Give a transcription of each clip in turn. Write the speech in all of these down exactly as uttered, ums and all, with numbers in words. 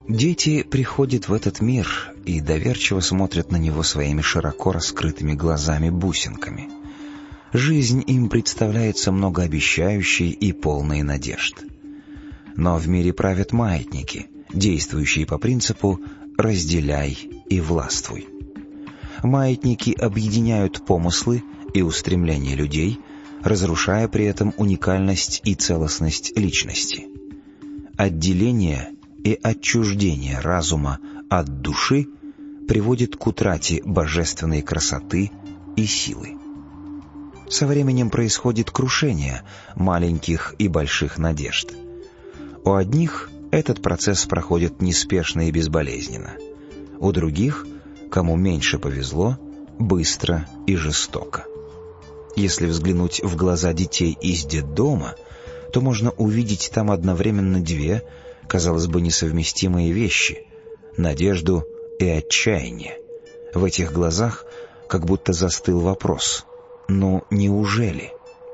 Дети приходят в этот мир и доверчиво смотрят на него своими широко раскрытыми глазами-бусинками. Жизнь им представляется многообещающей и полной надежд. Но в мире правят маятники, действующие по принципу «разделяй и властвуй». Маятники объединяют помыслы и устремления людей, разрушая при этом уникальность и целостность личности. Отделение и отчуждение разума от души приводит к утрате божественной красоты и силы. Со временем происходит крушение маленьких и больших надежд. У одних этот процесс проходит неспешно и безболезненно, у других, кому меньше повезло, быстро и жестоко. Если взглянуть в глаза детей из детдома, то можно увидеть там одновременно две, казалось бы, несовместимые вещи — надежду и отчаяние. В этих глазах как будто застыл вопрос: «Ну, неужели?»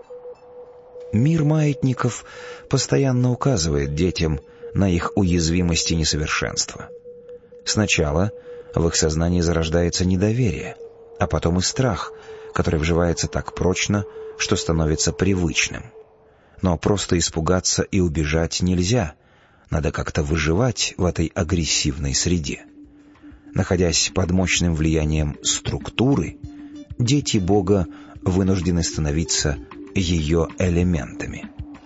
Мир маятников постоянно указывает детям на их уязвимость и несовершенство. Сначала в их сознании зарождается недоверие, а потом и страх, который вживается так прочно, что становится привычным. Но просто испугаться и убежать нельзя, надо как-то выживать в этой агрессивной среде. Находясь под мощным влиянием структуры, дети Бога вынуждены становиться ее элементами.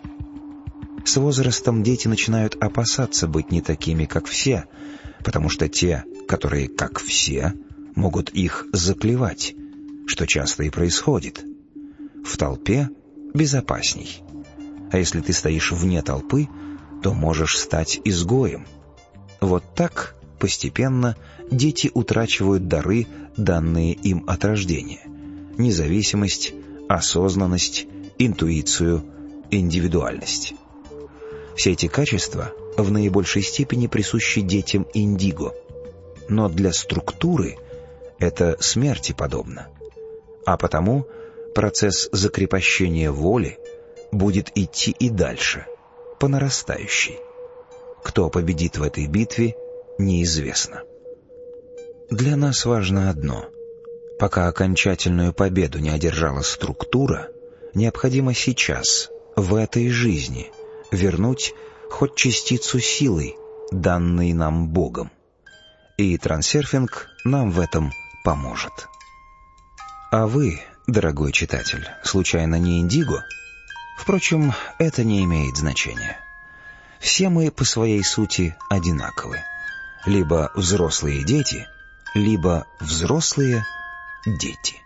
С возрастом дети начинают опасаться быть не такими, как все, потому что те, которые как все, могут их заклевать, что часто и происходит. В толпе безопасней. А если ты стоишь вне толпы, то можешь стать изгоем. Вот так постепенно дети утрачивают дары, данные им от рождения: независимость, осознанность, интуицию, индивидуальность. Все эти качества в наибольшей степени присущи детям индиго, но для структуры это смерти подобно, а потому процесс закрепощения воли будет идти и дальше, по нарастающей. Кто победит в этой битве, неизвестно. Для нас важно одно: пока окончательную победу не одержала структура, необходимо сейчас, в этой жизни, вернуть хоть частицу силы, данной нам Богом. И трансерфинг нам в этом поможет. А вы, дорогой читатель, случайно не индиго? Впрочем, это не имеет значения. Все мы по своей сути одинаковы. Либо взрослые дети, либо взрослые дети.